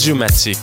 Audiomatique.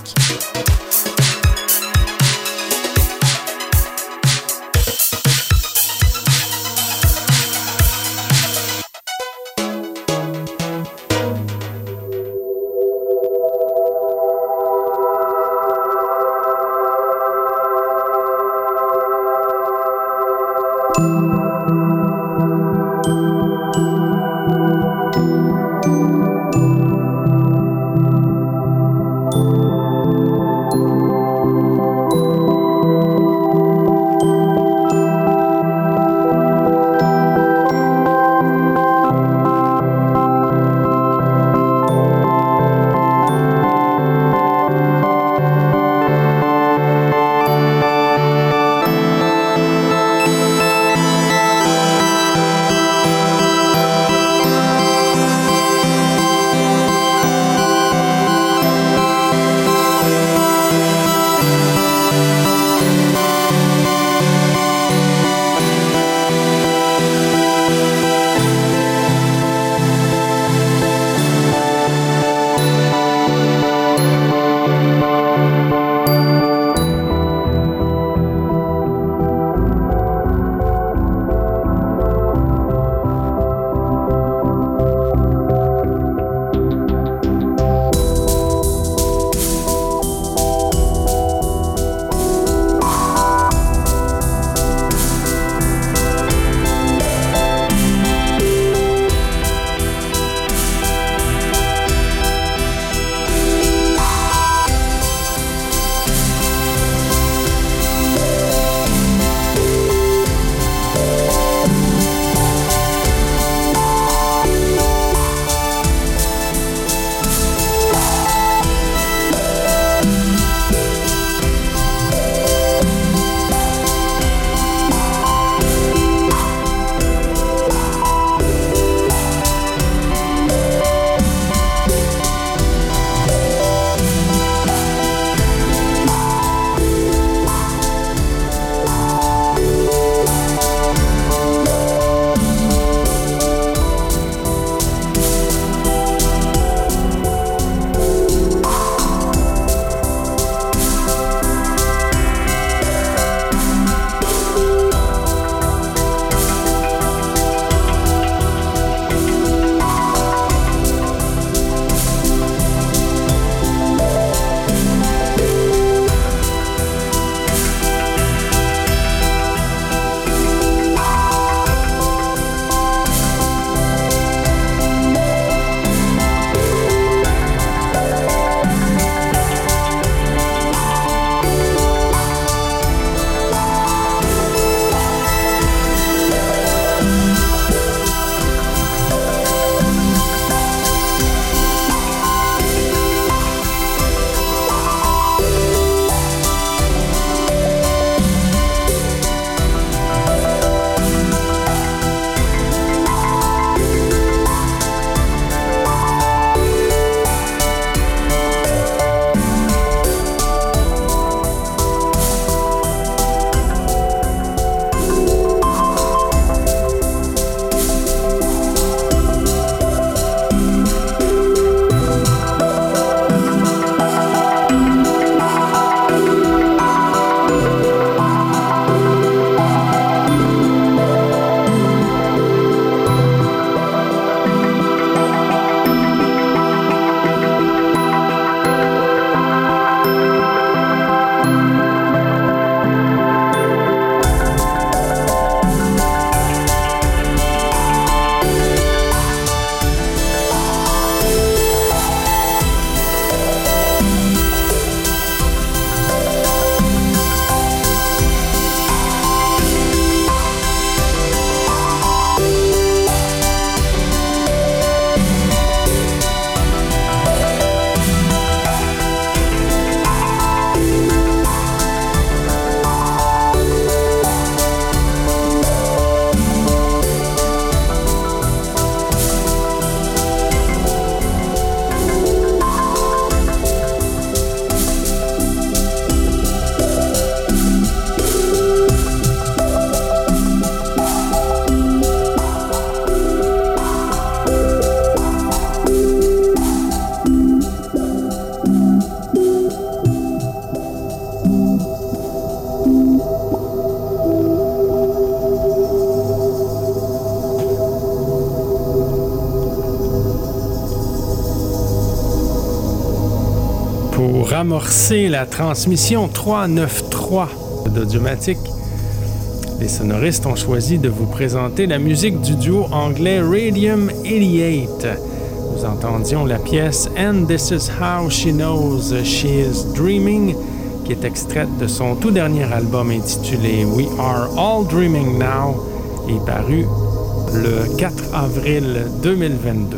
d'amorcer la transmission 393 d'Audiomatique. Les sonoristes ont choisi de vous présenter la musique du duo anglais Radium 88. Nous entendions la pièce And This Is How She Knows She Is Dreaming, qui est extraite de son tout dernier album intitulé We Are All Dreaming Now et paru le 4 avril 2022.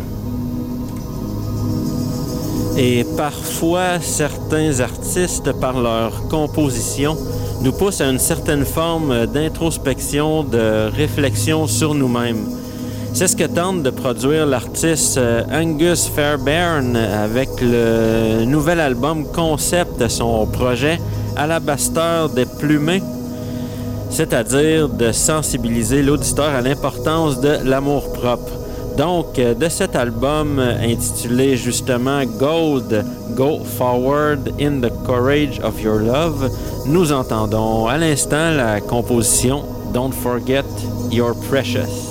Et parfois, certains artistes, par leur composition, nous poussent à une certaine forme d'introspection, de réflexion sur nous-mêmes. C'est ce que tente de produire l'artiste Angus Fairbairn avec le nouvel album concept de son projet Alabaster des Plumées, c'est-à-dire de sensibiliser l'auditeur à l'importance de l'amour-propre. Donc, de cet album intitulé justement Gold, Go Forward in the Courage of Your Love, nous entendons à l'instant la composition Don't Forget You're Precious.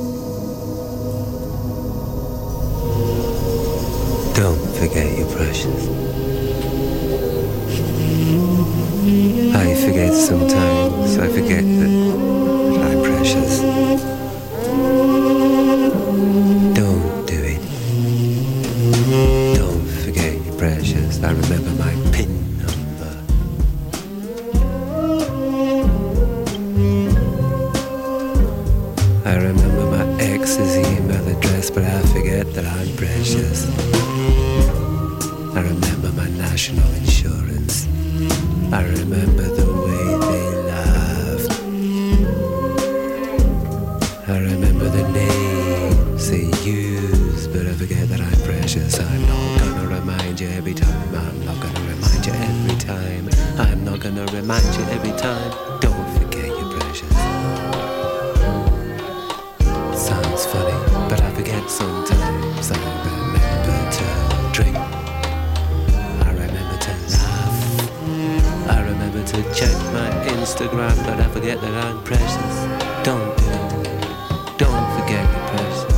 Don't forget you're precious. I forget sometimes. I forget that I'm precious. Don't do it. Don't forget you're precious. I remember my PIN number. I remember my ex's email address, but I forget that I'm precious. I remember my national insurance. I remember the way they laughed. I remember the names they used, but I forget that I'm precious. I'm not gonna remind you every time. I'm not gonna remind you every time. I'm not gonna remind you every time. Don't forget you're precious. Sounds funny, but I forget sometimes. I remember to drink. I remember to laugh. I remember to check my Instagram, but I forget that I'm precious. Don't do it. Don't forget you're precious.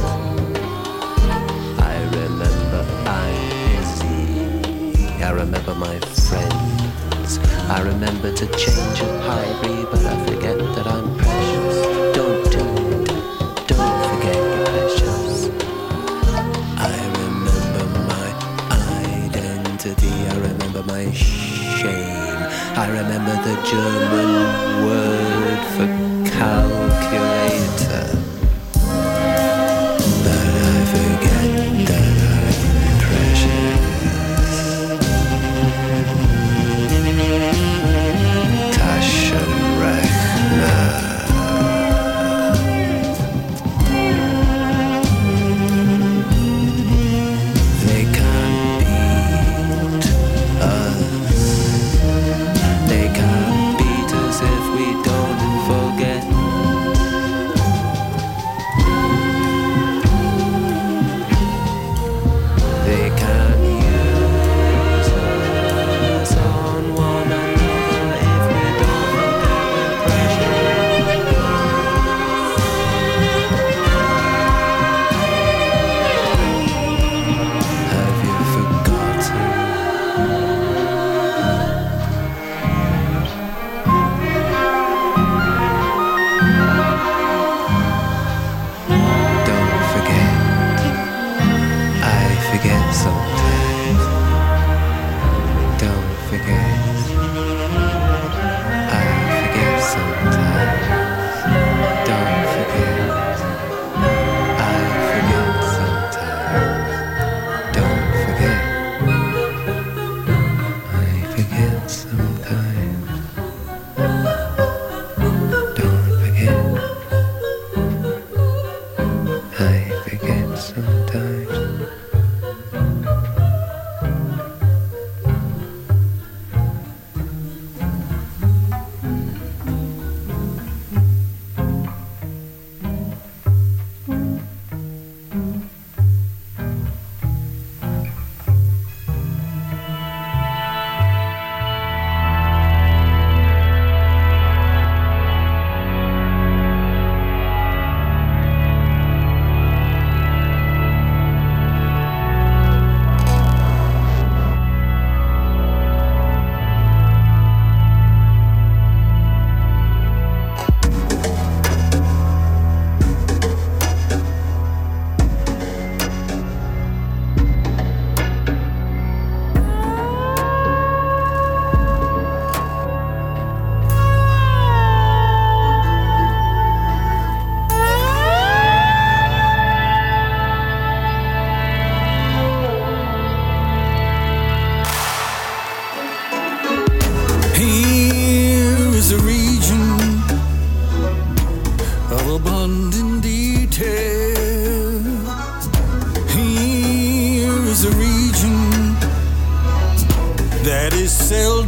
I remember I'm busy. I remember my friends. I remember to change a hurry, but I forget that I'm precious. Don't do it. Don't forget you're precious. I remember my identity. I remember my shame. I remember the German word for calculator. But I forget that I'm precious. Taschen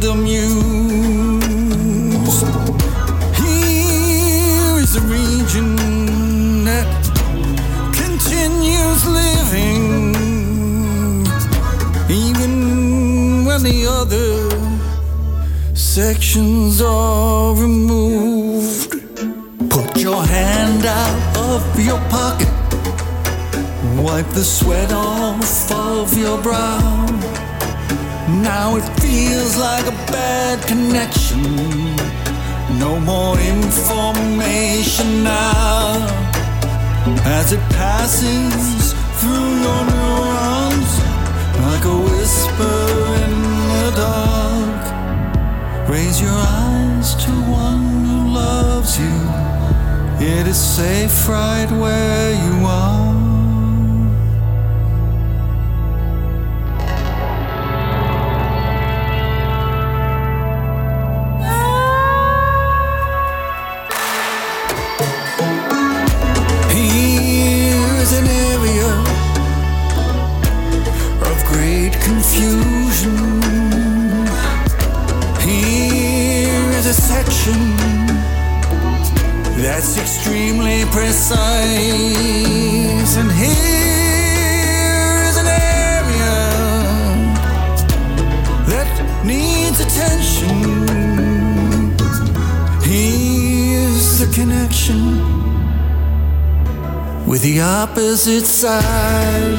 seldom used. Here is a region that continues living, even when the other sections are removed. Put your hand out of your pocket, wipe the sweat off of your brow. Now it feels like a bad connection. No more information now. As it passes through your neurons, like a whisper in the dark. Raise your eyes to one who loves you. It is safe right where you are. Here's an area of great confusion. Here's a section that's extremely precise, and here's an area that needs attention. Here's the connection with the opposite side.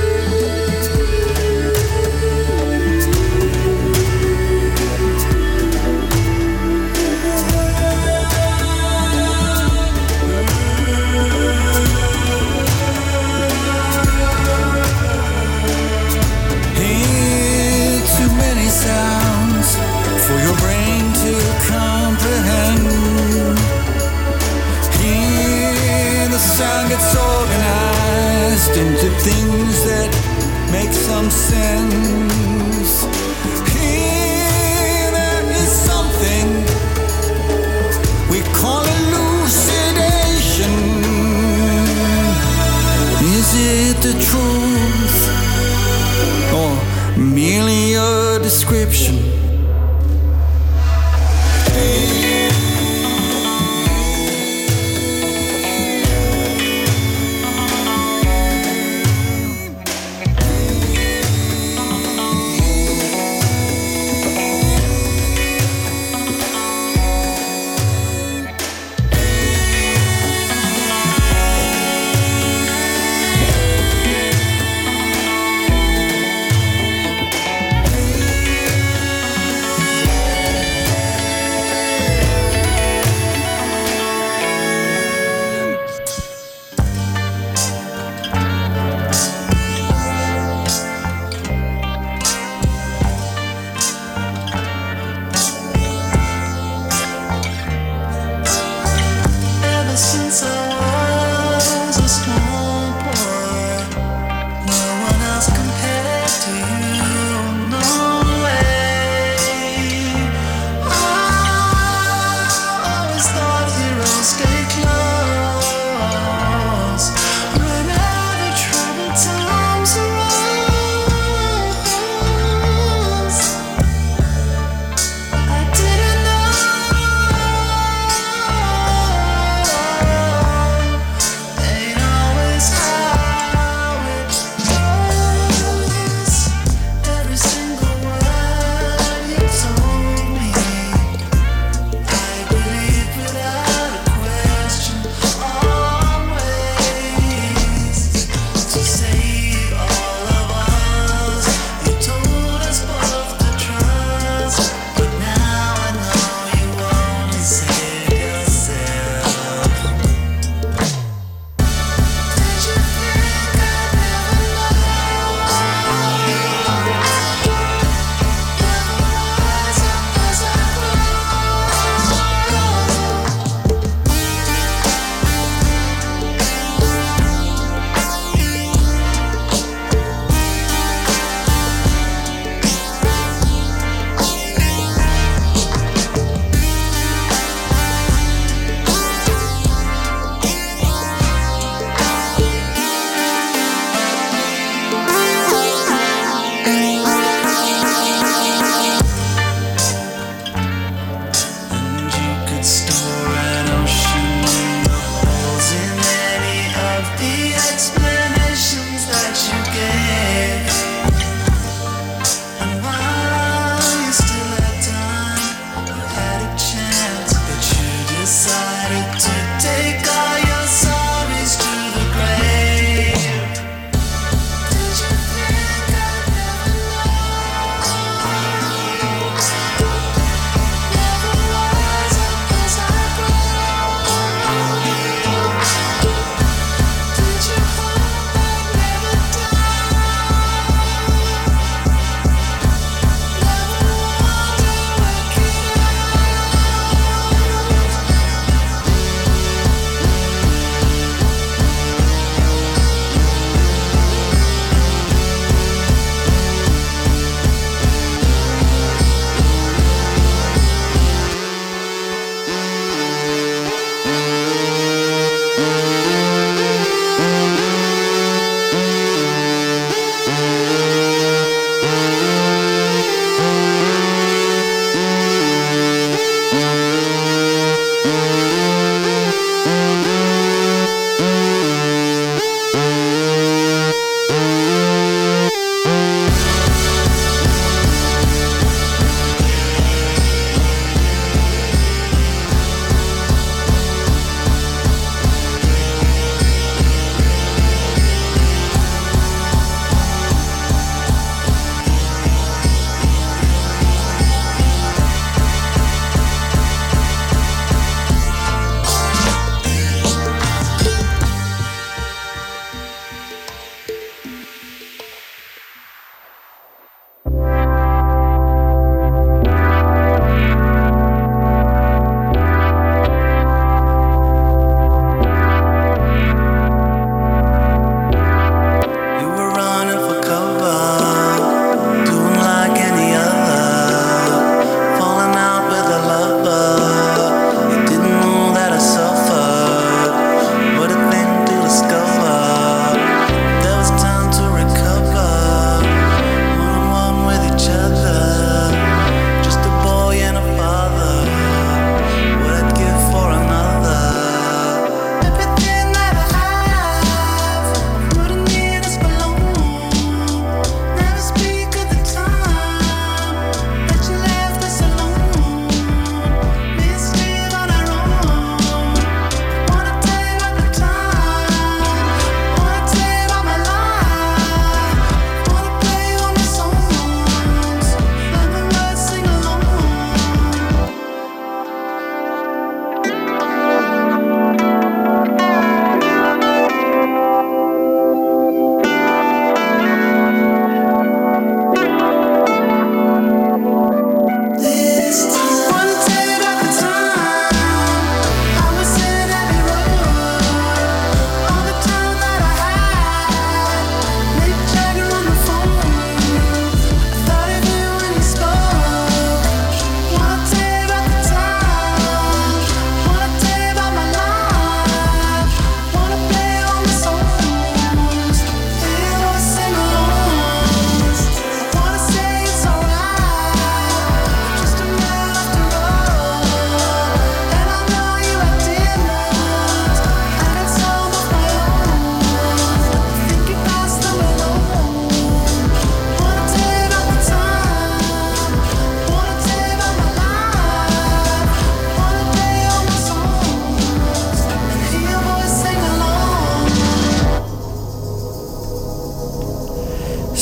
Sounds for your brain to comprehend. Here the sound gets organized into things that make some sense. Here there is something we call elucidation. Is it the truth or merely a description?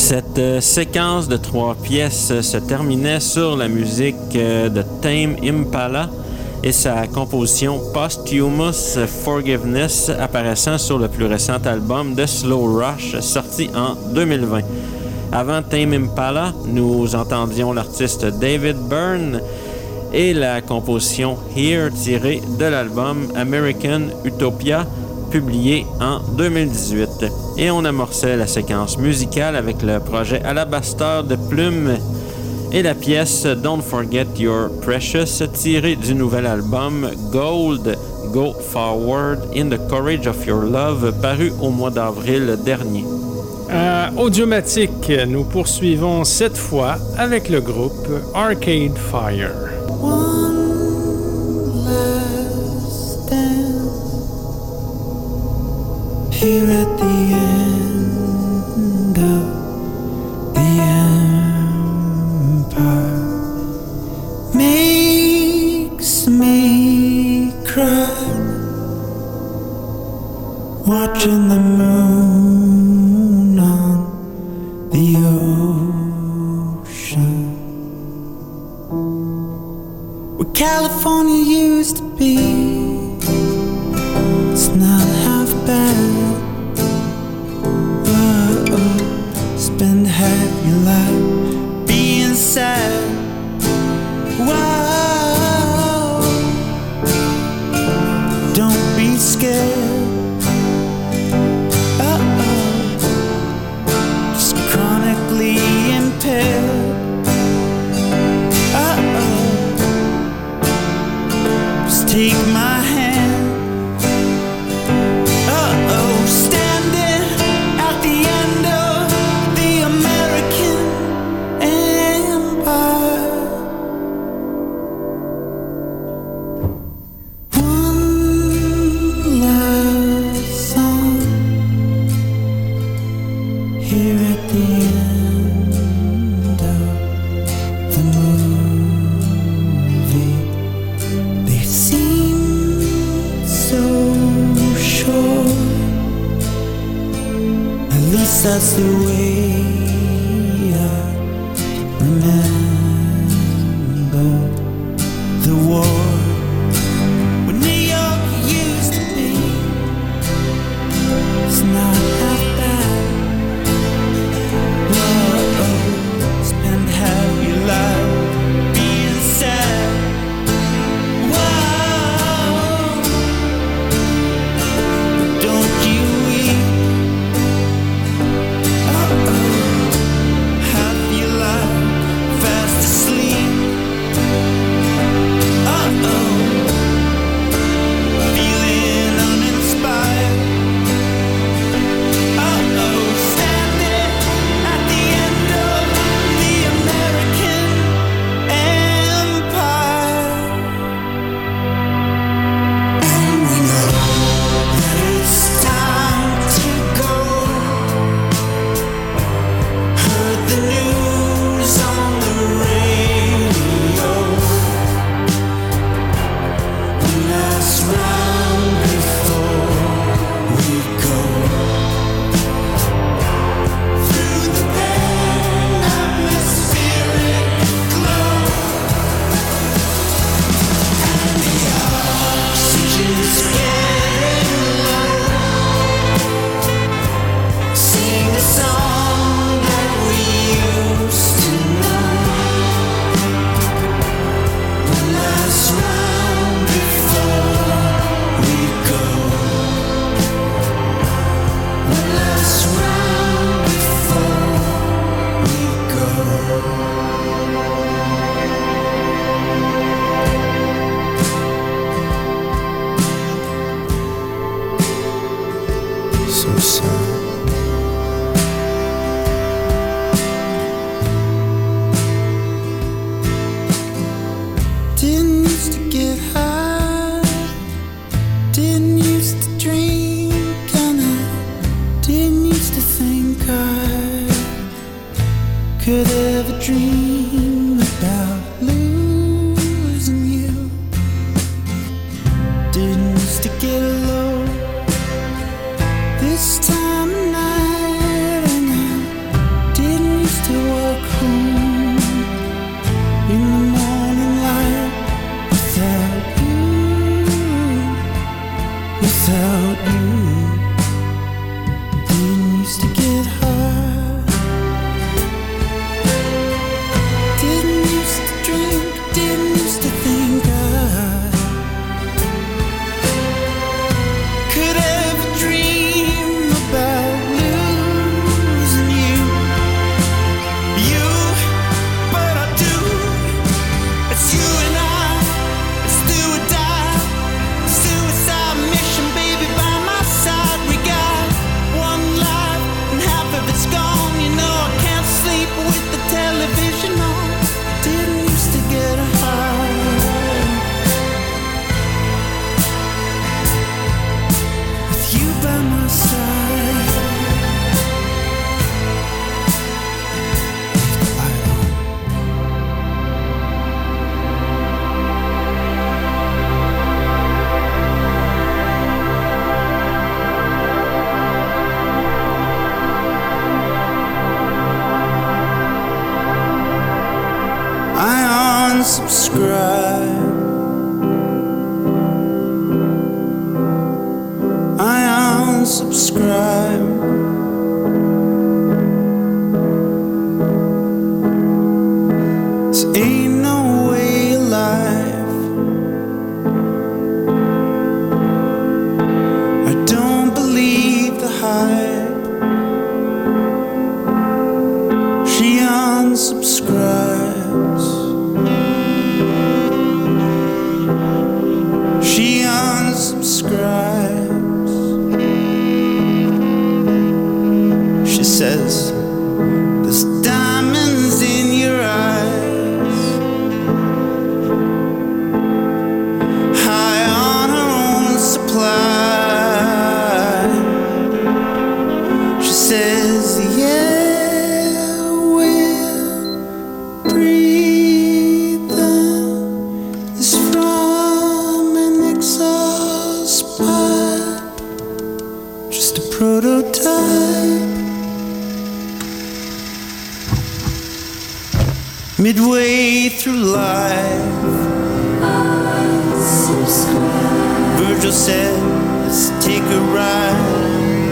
Cette séquence de 3 pièces se terminait sur la musique de Tame Impala et sa composition Posthumous Forgiveness apparaissant sur le plus récent album de Slow Rush sorti en 2020. Avant Tame Impala, nous entendions l'artiste David Byrne et la composition Here tirée de l'album American Utopia publié en 2018. Et on amorçait la séquence musicale avec le projet Alabaster de Plume et la pièce Don't Forget Your Precious tirée du nouvel album Gold, Go Forward in the Courage of Your Love paru au mois d'avril dernier. À Audiomatique, nous poursuivons cette fois avec le groupe Arcade Fire. One last dance here at the end of the empire makes me cry, watching the moon on the ocean. Where California used to be, it's not half bad. Whoa, spend half your life being sad. Whoa, don't be scared. Just chronically impaired. Take my hand. Uh-oh, standing at the end of the American Empire. One last song here at the end of the movie. They seem so sure. At least that's the way I remember the war. When New York used to be, it's not half bad. Whoa, spend half your life being sad. Don't you weep. Half your life fast asleep. Feeling uninspired. Standing at the end of the American Empire. And we know that it's time to go. Heard the news on the radio. One last round before we go. Through the pen atmospheric glow. And the oxygen's getting low. Sing the song that we used to know. One last round before we go. One last round before we go. So sad. Didn't used to get high. Didn't used to drink, and I didn't used to think I could ever dream about losing you. Didn't used to get low this time of night, and I didn't without you. Didn't used to get high. Didn't used to drink. Didn't used to think I could ever dream about losing you. You, but I do. It's you and I. It's do or die. Suicide mission, baby, by my side. We got one life and half of it's gone. You know I can't sleep with the television on. Didn't used to get high. With you by my side. Leave the light on. I unsubscribe. I unsubscribe. This ain't no way of life. I don't believe the hype. She unsubscribes. She unsubscribes. She says, there's diamonds in your eyes. High on her own supply. She says, yeah, we're breathing is from an exhaust pipe. Just a prototype. Midway through life, Virgil said, let's take a ride.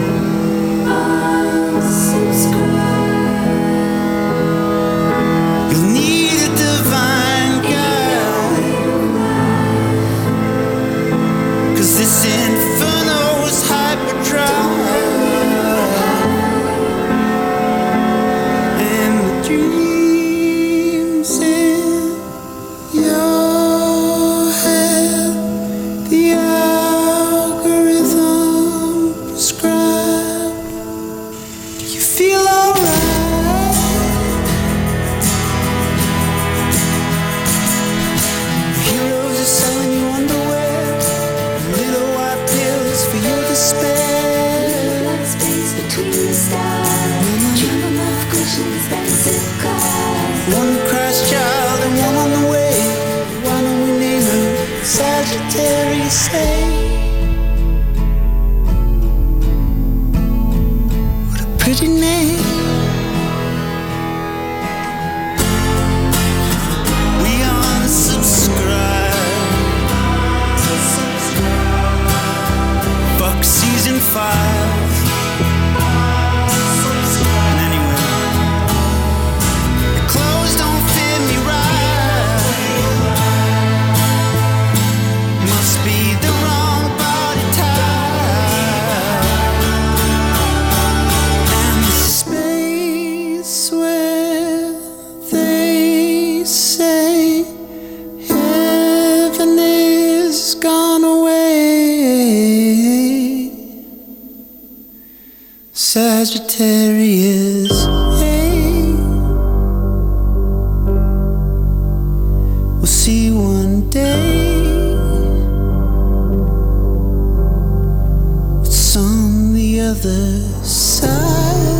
You'll need a divine guide, 'cause this inferno is hyperdrive. And the dreams in your head, the algorithm prescribed. Do you feel alright? Heroes are selling you underwear, little white pills for your despair. Space between the stars, dream enough cushion, expensive cars. One Christ child and one on the way. Why don't we name her Sagittarius? Say, what a pretty name. We unsubscribe. Fuck season 5. And anyway, the clothes don't fit me right. Must be the wrong body type. And the space where they say heaven is gone away. Sagittarius, hey, we'll see one day what's on the other side.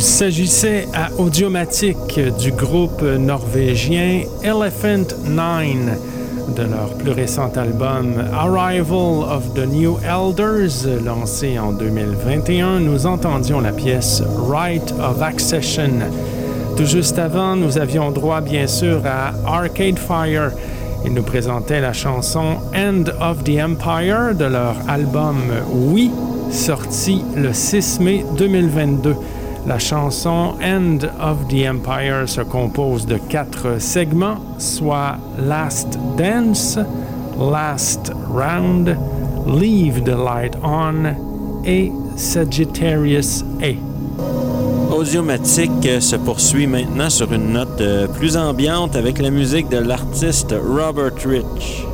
s'agissait à Audiomatique du groupe norvégien Elephant Nine de leur plus récent album Arrival of the New Elders, lancé en 2021. Nous entendions la pièce Right of Accession. Tout juste avant, nous avions droit bien sûr à Arcade Fire. Ils nous présentaient la chanson End of the Empire de leur album Oui, sorti le 6 mai 2022. La chanson End of the Empire se compose de 4 segments, soit Last Dance, Last Round, Leave the Light On et Sagittarius A. Audiomatique se poursuit maintenant sur une note plus ambiante avec la musique de l'artiste Robert Rich.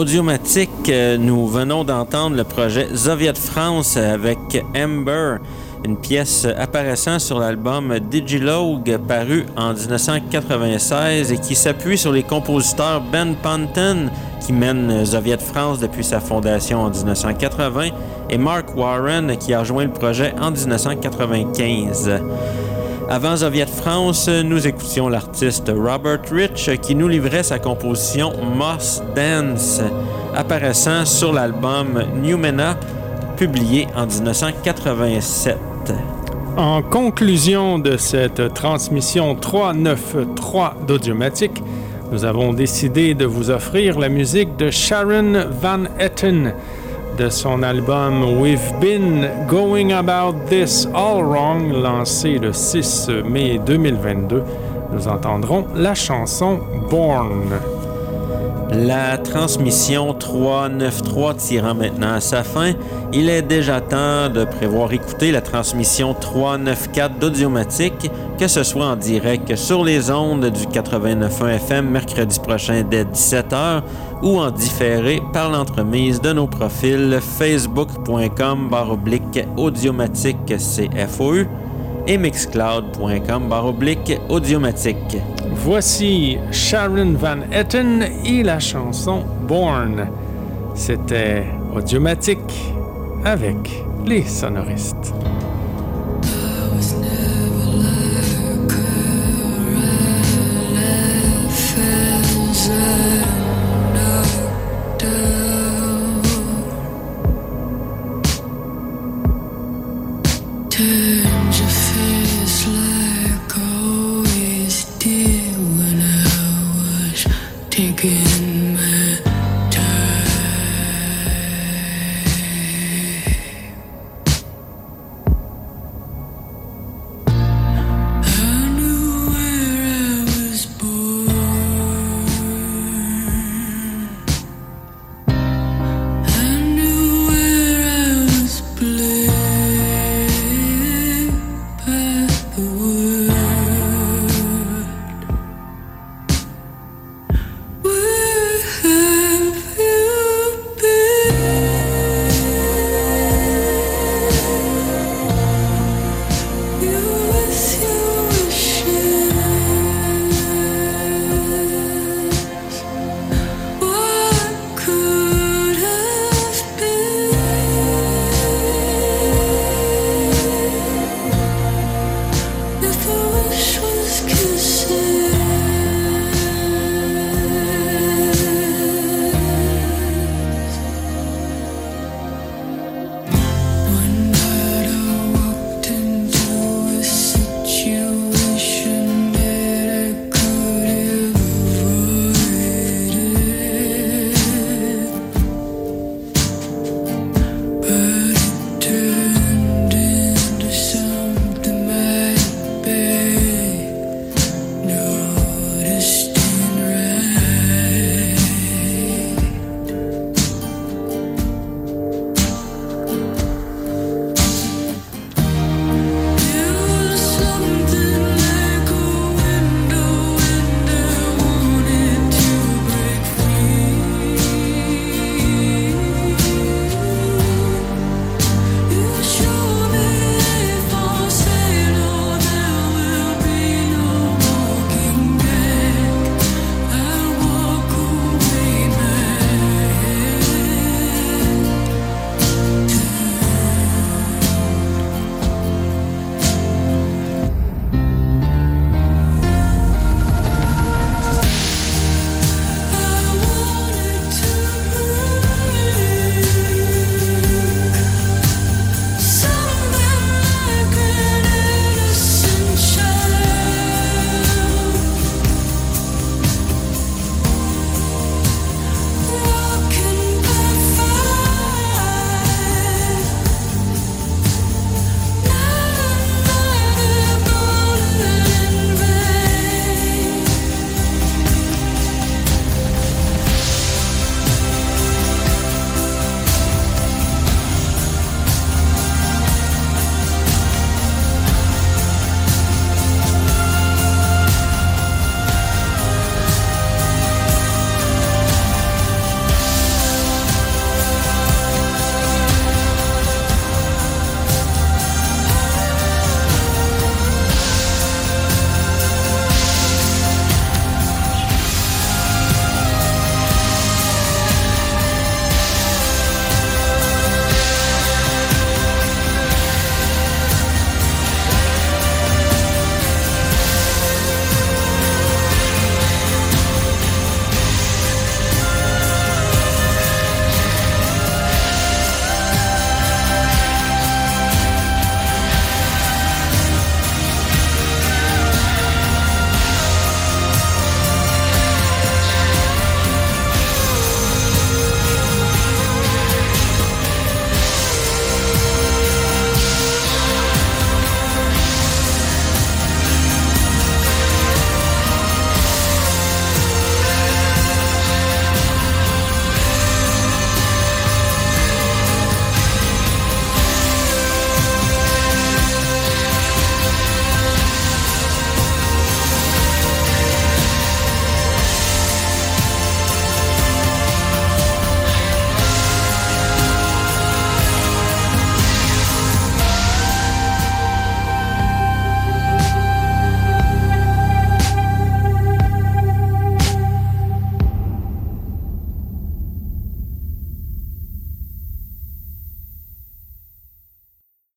Audiomatique, nous venons d'entendre le projet Soviet France avec Amber, une pièce apparaissant sur l'album Digilogue paru en 1996 et qui s'appuie sur les compositeurs Ben Ponton, qui mène Soviet France depuis sa fondation en 1980, et Mark Warren, qui a rejoint le projet en 1995. Avant Soviet France, nous écoutions l'artiste Robert Rich qui nous livrait sa composition Moss Dance, apparaissant sur l'album Numena, publié en 1987. En conclusion de cette transmission 393 d'Audiomatique, nous avons décidé de vous offrir la musique de Sharon Van Etten de son album We've Been Going About This All Wrong, lancé le 6 mai 2022. Nous entendrons la chanson Born. La transmission 393 tirant maintenant à sa fin, il est déjà temps de prévoir écouter la transmission 394 d'Audiomatique, que ce soit en direct sur les ondes du 89.1 FM mercredi prochain dès 17h ou en différé par l'entremise de nos profils facebook.com/audiomatique CFOU et mixcloud.com/audiomatique. Voici Sharon Van Etten et la chanson Born. C'était Audiomatique avec les sonoristes. Turn